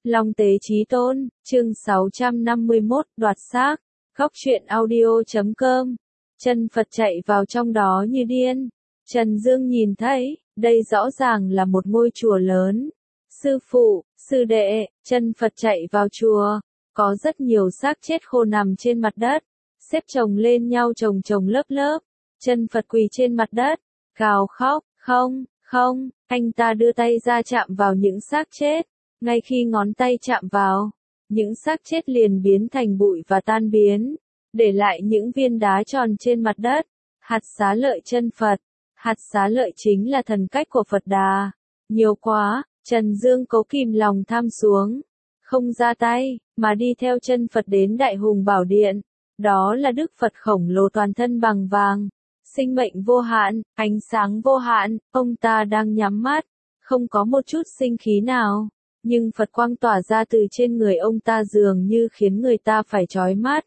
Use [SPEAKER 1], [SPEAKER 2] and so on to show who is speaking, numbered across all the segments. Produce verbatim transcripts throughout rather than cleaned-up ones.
[SPEAKER 1] Long Tế Chí Tôn, chương sáu trăm năm mươi mốt, đoạt xác, góc truyện audio chấm com. Chân Phật chạy vào trong đó như điên. Trần Dương nhìn thấy, đây rõ ràng là một ngôi chùa lớn. Sư phụ, sư đệ, chân Phật chạy vào chùa. Có rất nhiều xác chết khô nằm trên mặt đất, xếp chồng lên nhau chồng chồng lớp lớp. Chân Phật quỳ trên mặt đất, gào khóc, không, không, anh ta đưa tay ra chạm vào những xác chết. Ngay khi ngón tay chạm vào, những xác chết liền biến thành bụi và tan biến, để lại những viên đá tròn trên mặt đất. Hạt xá lợi chân Phật. Hạt xá lợi chính là thần cách của Phật Đà. Nhiều quá, Trần Dương cố kìm lòng tham xuống, không ra tay, mà đi theo chân Phật đến Đại Hùng Bảo Điện. Đó là Đức Phật khổng lồ toàn thân bằng vàng, sinh mệnh vô hạn, ánh sáng vô hạn. Ông ta đang nhắm mắt, không có một chút sinh khí nào, nhưng Phật quang tỏa ra từ trên người ông ta dường như khiến người ta phải chói mắt.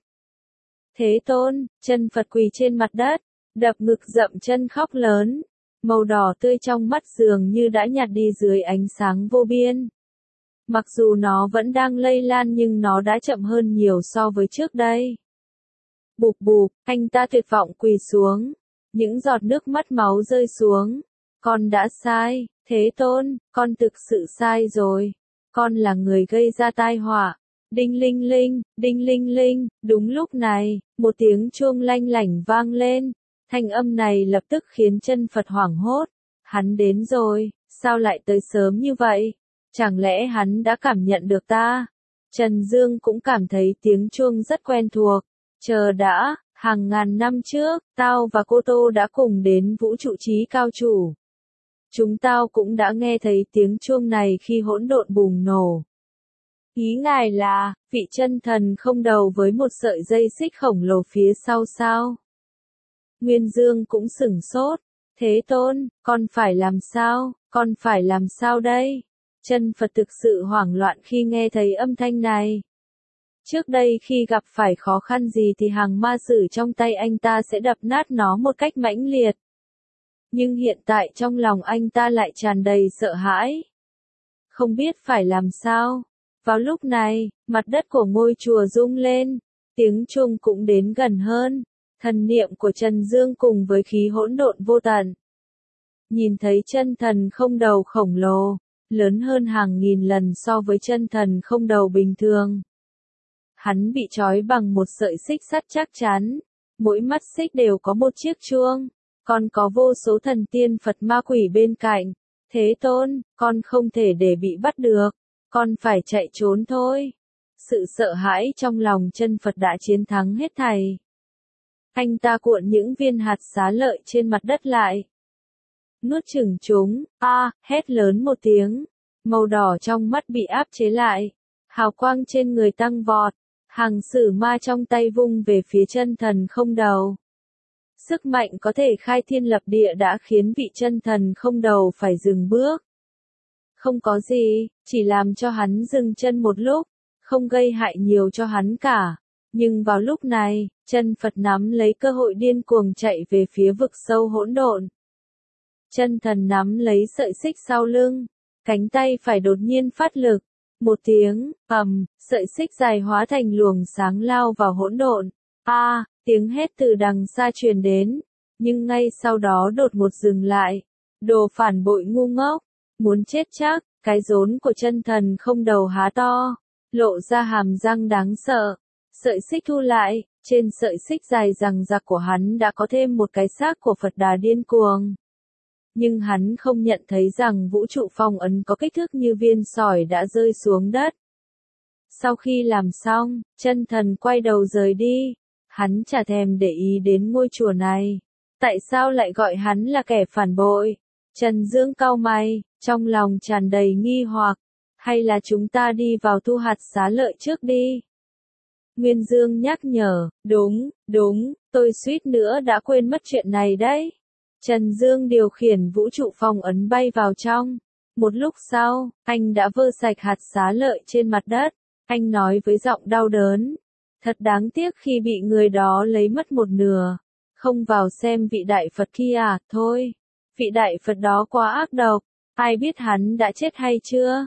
[SPEAKER 1] Thế Tôn, chân Phật quỳ trên mặt đất, đập ngực dậm chân khóc lớn. Màu đỏ tươi trong mắt dường như đã nhạt đi dưới ánh sáng vô biên. Mặc dù nó vẫn đang lây lan nhưng nó đã chậm hơn nhiều so với trước đây. Bụp bụp, anh ta tuyệt vọng quỳ xuống. Những giọt nước mắt máu rơi xuống. Con đã sai, Thế Tôn, con thực sự sai rồi. Con là người gây ra tai họa. Đinh linh linh, đinh linh linh, đúng lúc này, một tiếng chuông lanh lảnh vang lên. Thanh âm này lập tức khiến chân Phật hoảng hốt. Hắn đến rồi, sao lại tới sớm như vậy? Chẳng lẽ hắn đã cảm nhận được ta? Trần Dương cũng cảm thấy tiếng chuông rất quen thuộc. Chờ đã, hàng ngàn năm trước, tao và cô Tô đã cùng đến vũ trụ trí cao chủ. Chúng tao cũng đã nghe thấy tiếng chuông này khi hỗn độn bùng nổ. Ý ngài là, vị chân thần không đầu với một sợi dây xích khổng lồ phía sau sao? Nguyên Dương cũng sửng sốt. Thế Tôn, con phải làm sao, con phải làm sao đây? Chân Phật thực sự hoảng loạn khi nghe thấy âm thanh này. Trước đây khi gặp phải khó khăn gì thì hàng ma sử trong tay anh ta sẽ đập nát nó một cách mãnh liệt. Nhưng hiện tại trong lòng anh ta lại tràn đầy sợ hãi. Không biết phải làm sao. Vào lúc này, mặt đất của ngôi chùa rung lên, tiếng chuông cũng đến gần hơn. Thần niệm của Trần Dương cùng với khí hỗn độn vô tận. Nhìn thấy chân thần không đầu khổng lồ, lớn hơn hàng nghìn lần so với chân thần không đầu bình thường. Hắn bị trói bằng một sợi xích sắt chắc chắn, mỗi mắt xích đều có một chiếc chuông, còn có vô số thần tiên Phật ma quỷ bên cạnh. Thế Tôn, con không thể để bị bắt được, con phải chạy trốn thôi. Sự sợ hãi trong lòng chân Phật đã chiến thắng hết thảy. Anh ta cuộn những viên hạt xá lợi trên mặt đất lại. Nuốt chửng chúng, a, à, hét lớn một tiếng. Màu đỏ trong mắt bị áp chế lại. Hào quang trên người tăng vọt. Hàng sử ma trong tay vung về phía chân thần không đầu. Sức mạnh có thể khai thiên lập địa đã khiến vị chân thần không đầu phải dừng bước. Không có gì, chỉ làm cho hắn dừng chân một lúc, không gây hại nhiều cho hắn cả. Nhưng vào lúc này, chân Phật nắm lấy cơ hội điên cuồng chạy về phía vực sâu hỗn độn. Chân thần nắm lấy sợi xích sau lưng, cánh tay phải đột nhiên phát lực. Một tiếng, ầm, sợi xích dài hóa thành luồng sáng lao vào hỗn độn. A, à, tiếng hét từ đằng xa truyền đến, nhưng ngay sau đó đột ngột dừng lại. Đồ phản bội ngu ngốc, muốn chết chắc, cái rốn của chân thần không đầu há to, lộ ra hàm răng đáng sợ. Sợi xích thu lại, trên sợi xích dài rằng rạc của hắn đã có thêm một cái xác của Phật Đà điên cuồng. Nhưng hắn không nhận thấy rằng vũ trụ phong ấn có kích thước như viên sỏi đã rơi xuống đất. Sau khi làm xong, chân thần quay đầu rời đi. Hắn chả thèm để ý đến ngôi chùa này. Tại sao lại gọi hắn là kẻ phản bội? Trần Dương cau mày, trong lòng tràn đầy nghi hoặc. Hay là chúng ta đi vào thu hạt xá lợi trước đi? Nguyên Dương nhắc nhở, đúng, đúng, tôi suýt nữa đã quên mất chuyện này đấy. Trần Dương điều khiển vũ trụ phong ấn bay vào trong. Một lúc sau, anh đã vơ sạch hạt xá lợi trên mặt đất. Anh nói với giọng đau đớn. Thật đáng tiếc khi bị người đó lấy mất một nửa. Không vào xem vị đại Phật kia à, thôi. Vị đại Phật đó quá ác độc. Ai biết hắn đã chết hay chưa?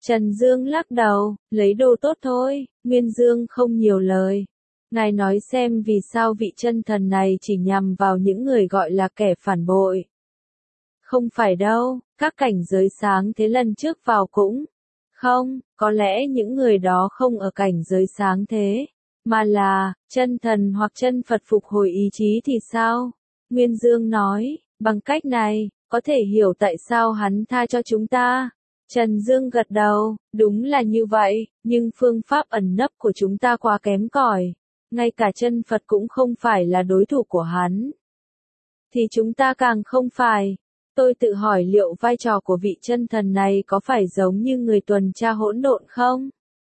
[SPEAKER 1] Trần Dương lắc đầu, lấy đồ tốt thôi, Nguyên Dương không nhiều lời. Ngài nói xem vì sao vị chân thần này chỉ nhằm vào những người gọi là kẻ phản bội. Không phải đâu, các cảnh giới sáng thế lần trước vào cũng. Không, có lẽ những người đó không ở cảnh giới sáng thế, mà là, chân thần hoặc chân Phật phục hồi ý chí thì sao? Nguyên Dương nói, bằng cách này, có thể hiểu tại sao hắn tha cho chúng ta. Trần Dương gật đầu, đúng là như vậy, nhưng phương pháp ẩn nấp của chúng ta quá kém cỏi. Ngay cả chân Phật cũng không phải là đối thủ của hắn. Thì chúng ta càng không phải. Tôi tự hỏi liệu vai trò của vị chân thần này có phải giống như người tuần tra hỗn độn không?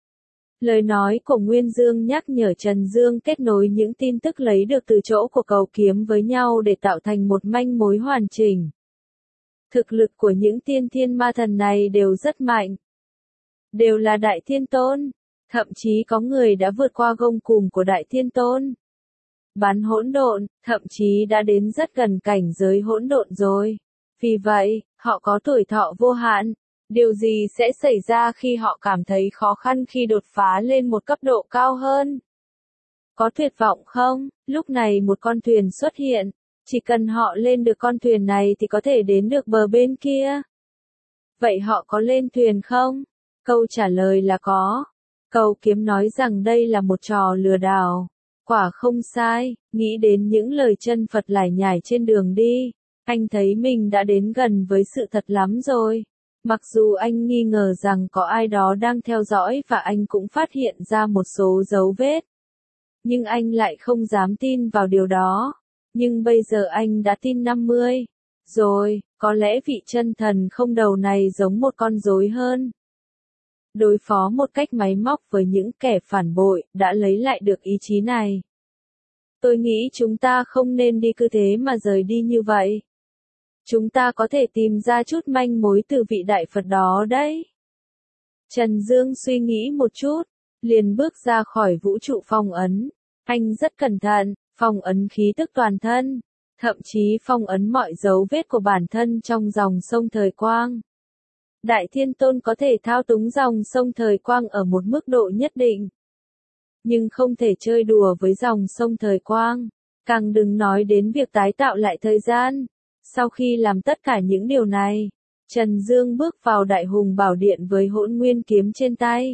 [SPEAKER 1] Lời nói của Nguyên Dương nhắc nhở Trần Dương kết nối những tin tức lấy được từ chỗ của cầu kiếm với nhau để tạo thành một manh mối hoàn chỉnh. Thực lực của những tiên thiên ma thần này đều rất mạnh. Đều là Đại Thiên Tôn. Thậm chí có người đã vượt qua gông cùm của Đại Thiên Tôn. Bán hỗn độn, thậm chí đã đến rất gần cảnh giới hỗn độn rồi. Vì vậy, họ có tuổi thọ vô hạn. Điều gì sẽ xảy ra khi họ cảm thấy khó khăn khi đột phá lên một cấp độ cao hơn? Có tuyệt vọng không? Lúc này một con thuyền xuất hiện. Chỉ cần họ lên được con thuyền này thì có thể đến được bờ bên kia. Vậy họ có lên thuyền không? Câu trả lời là có. Cầu kiếm nói rằng đây là một trò lừa đảo. Quả không sai, nghĩ đến những lời chân Phật lải nhải trên đường đi. Anh thấy mình đã đến gần với sự thật lắm rồi. Mặc dù anh nghi ngờ rằng có ai đó đang theo dõi và anh cũng phát hiện ra một số dấu vết. Nhưng anh lại không dám tin vào điều đó. Nhưng bây giờ anh đã tin năm mươi. Rồi, có lẽ vị chân thần không đầu này giống một con rối hơn. Đối phó một cách máy móc với những kẻ phản bội, đã lấy lại được ý chí này. Tôi nghĩ chúng ta không nên đi cứ thế mà rời đi như vậy. Chúng ta có thể tìm ra chút manh mối từ vị đại Phật đó đấy. Trần Dương suy nghĩ một chút, liền bước ra khỏi vũ trụ phong ấn. Anh rất cẩn thận, phong ấn khí tức toàn thân, thậm chí phong ấn mọi dấu vết của bản thân trong dòng sông thời quang. Đại Thiên Tôn có thể thao túng dòng sông thời quang ở một mức độ nhất định. Nhưng không thể chơi đùa với dòng sông thời quang, càng đừng nói đến việc tái tạo lại thời gian. Sau khi làm tất cả những điều này, Trần Dương bước vào Đại Hùng Bảo Điện với Hỗn Nguyên kiếm trên tay.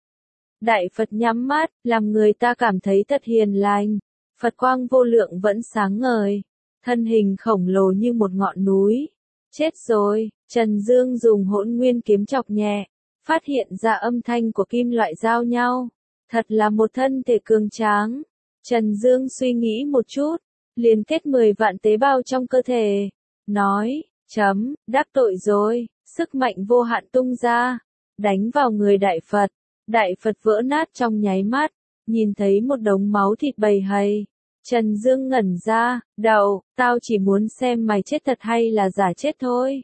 [SPEAKER 1] Đại Phật nhắm mắt, làm người ta cảm thấy thật hiền lành. Phật quang vô lượng vẫn sáng ngời, thân hình khổng lồ như một ngọn núi. Chết rồi, Trần Dương dùng Hỗn Nguyên kiếm chọc nhẹ, phát hiện ra âm thanh của kim loại giao nhau. Thật là một thân thể cường tráng. Trần Dương suy nghĩ một chút, liền kết mười vạn tế bào trong cơ thể. Nói, chấm, đắc tội rồi, sức mạnh vô hạn tung ra, đánh vào người Đại Phật. Đại Phật vỡ nát trong nháy mắt, nhìn thấy một đống máu thịt bầy hầy. Trần Dương ngẩn ra, đậu, tao chỉ muốn xem mày chết thật hay là giả chết thôi.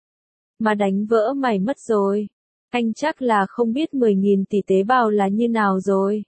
[SPEAKER 1] Mà đánh vỡ mày mất rồi. Anh chắc là không biết mười nghìn tỷ tế bào là như nào rồi.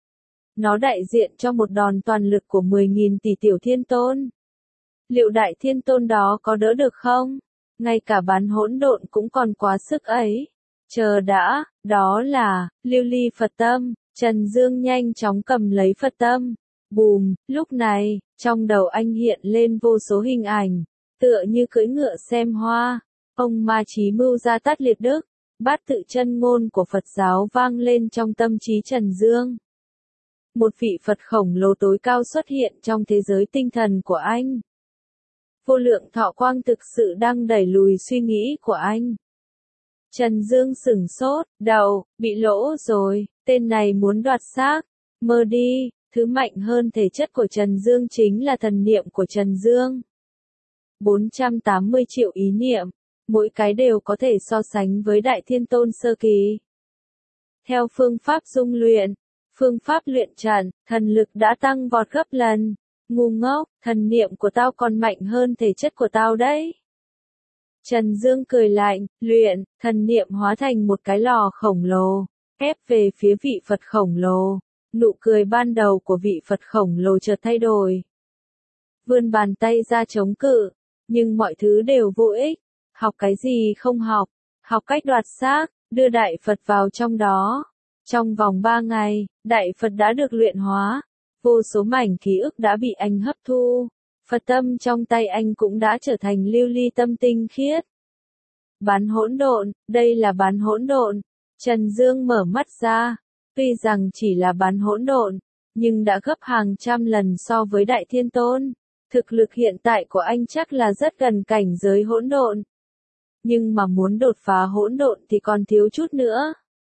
[SPEAKER 1] Nó đại diện cho một đòn toàn lực của mười nghìn tỷ tiểu thiên tôn. Liệu đại thiên tôn đó có đỡ được không? Ngay cả bán hỗn độn cũng còn quá sức ấy. Chờ đã, đó là, lưu ly Phật tâm. Trần Dương nhanh chóng cầm lấy Phật tâm. Bùm, lúc này, trong đầu anh hiện lên vô số hình ảnh, tựa như cưỡi ngựa xem hoa. Ông Ma Chí Mưu Gia Tát Liệt Đức, bát tự chân ngôn của Phật giáo vang lên trong tâm trí Trần Dương. Một vị Phật khổng lồ tối cao xuất hiện trong thế giới tinh thần của anh. Vô lượng thọ quang thực sự đang đẩy lùi suy nghĩ của anh. Trần Dương sửng sốt, đầu, bị lỗ rồi, tên này muốn đoạt xác, mơ đi. Thứ mạnh hơn thể chất của Trần Dương chính là thần niệm của Trần Dương. bốn trăm tám mươi triệu ý niệm, mỗi cái đều có thể so sánh với Đại Thiên Tôn sơ kỳ. Theo phương pháp dung luyện, phương pháp luyện trận, thần lực đã tăng vọt gấp lần. Ngu ngốc, thần niệm của tao còn mạnh hơn thể chất của tao đấy. Trần Dương cười lạnh, luyện, thần niệm hóa thành một cái lò khổng lồ, ép về phía vị Phật khổng lồ. Nụ cười ban đầu của vị Phật khổng lồ chợt thay đổi. Vươn bàn tay ra chống cự, nhưng mọi thứ đều vô ích. Học cái gì không học, học cách đoạt xác, đưa Đại Phật vào trong đó. Trong vòng ba ngày, Đại Phật đã được luyện hóa. Vô số mảnh ký ức đã bị anh hấp thu. Phật tâm trong tay anh cũng đã trở thành lưu ly tâm tinh khiết. Bán hỗn độn, đây là bán hỗn độn. Trần Dương mở mắt ra. Tuy rằng chỉ là bán hỗn độn, nhưng đã gấp hàng trăm lần so với Đại Thiên Tôn. Thực lực hiện tại của anh chắc là rất gần cảnh giới hỗn độn. Nhưng mà muốn đột phá hỗn độn thì còn thiếu chút nữa.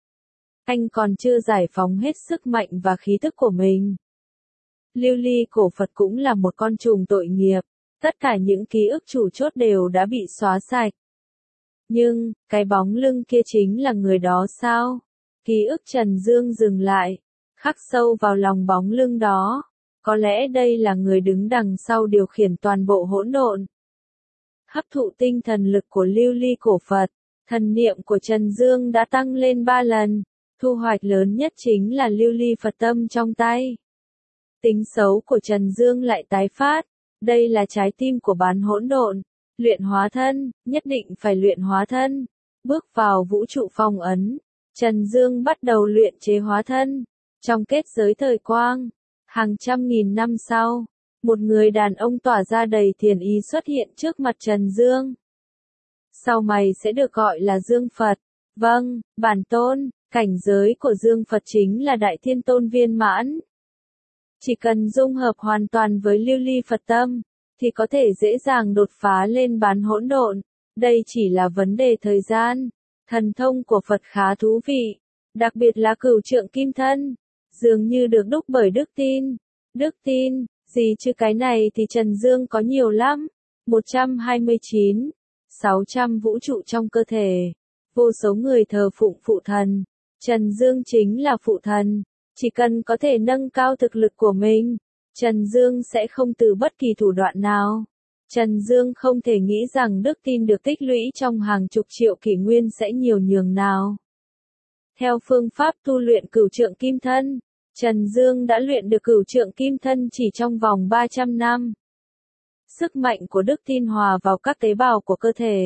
[SPEAKER 1] Anh còn chưa giải phóng hết sức mạnh và khí tức của mình. Lưu ly cổ Phật cũng là một con trùng tội nghiệp. Tất cả những ký ức chủ chốt đều đã bị xóa sạch. Nhưng, cái bóng lưng kia chính là người đó sao? Ký ức Trần Dương dừng lại, khắc sâu vào lòng bóng lưng đó. Có lẽ đây là người đứng đằng sau điều khiển toàn bộ hỗn độn. Hấp thụ tinh thần lực của lưu ly cổ Phật, thần niệm của Trần Dương đã tăng lên ba lần. Thu hoạch lớn nhất chính là lưu ly Phật tâm trong tay. Tính xấu của Trần Dương lại tái phát. Đây là trái tim của bán hỗn độn. Luyện hóa thân, nhất định phải luyện hóa thân. Bước vào vũ trụ phong ấn. Trần Dương bắt đầu luyện chế hóa thân. Trong kết giới thời quang, hàng trăm nghìn năm sau, một người đàn ông tỏa ra đầy thiền ý xuất hiện trước mặt Trần Dương. Sau mày sẽ được gọi là Dương Phật. Vâng, bản tôn, cảnh giới của Dương Phật chính là Đại Thiên Tôn viên mãn. Chỉ cần dung hợp hoàn toàn với lưu ly Phật tâm, thì có thể dễ dàng đột phá lên bán hỗn độn. Đây chỉ là vấn đề thời gian. Thần thông của Phật khá thú vị, đặc biệt là cửu trượng kim thân, dường như được đúc bởi đức tin. Đức tin, gì chứ cái này thì Trần Dương có nhiều lắm. một trăm hai mươi chín, sáu trăm vũ trụ trong cơ thể. Vô số người thờ phụng phụ thần. Trần Dương chính là phụ thần. Chỉ cần có thể nâng cao thực lực của mình, Trần Dương sẽ không từ bất kỳ thủ đoạn nào. Trần Dương không thể nghĩ rằng đức tin được tích lũy trong hàng chục triệu kỷ nguyên sẽ nhiều nhường nào. Theo phương pháp tu luyện cửu trượng kim thân, Trần Dương đã luyện được cửu trượng kim thân chỉ trong vòng ba trăm năm. Sức mạnh của đức tin hòa vào các tế bào của cơ thể.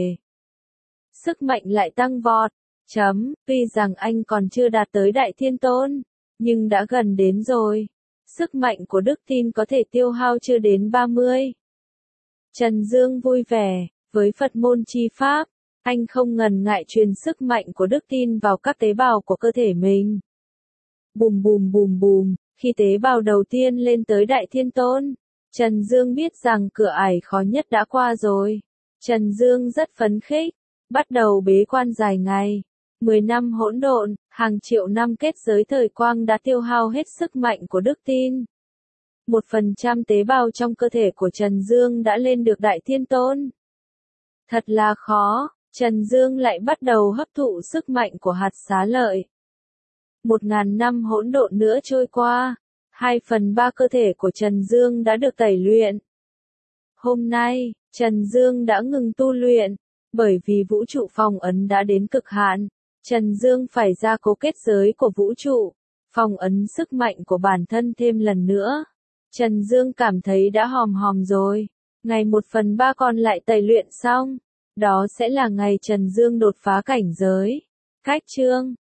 [SPEAKER 1] Sức mạnh lại tăng vọt. Chấm, tuy rằng anh còn chưa đạt tới Đại Thiên Tôn, nhưng đã gần đến rồi. Sức mạnh của đức tin có thể tiêu hao chưa đến ba mươi. Trần Dương vui vẻ, với Phật môn chi pháp, anh không ngần ngại truyền sức mạnh của đức tin vào các tế bào của cơ thể mình. Bùm bùm bùm bùm, khi tế bào đầu tiên lên tới Đại Thiên Tôn, Trần Dương biết rằng cửa ải khó nhất đã qua rồi. Trần Dương rất phấn khích, bắt đầu bế quan dài ngày. mười năm hỗn độn, hàng triệu năm kết giới thời quang đã tiêu hao hết sức mạnh của đức tin. Một phần trăm tế bào trong cơ thể của Trần Dương đã lên được Đại Thiên Tôn. Thật là khó, Trần Dương lại bắt đầu hấp thụ sức mạnh của hạt xá lợi. Một ngàn năm hỗn độn nữa trôi qua, hai phần ba cơ thể của Trần Dương đã được tẩy luyện. Hôm nay, Trần Dương đã ngừng tu luyện, bởi vì vũ trụ phong ấn đã đến cực hạn. Trần Dương phải gia cố kết giới của vũ trụ, phong ấn sức mạnh của bản thân thêm lần nữa. Trần Dương cảm thấy đã hòm hòm rồi. Ngày một phần ba còn lại tẩy luyện xong. Đó sẽ là ngày Trần Dương đột phá cảnh giới. Cách chương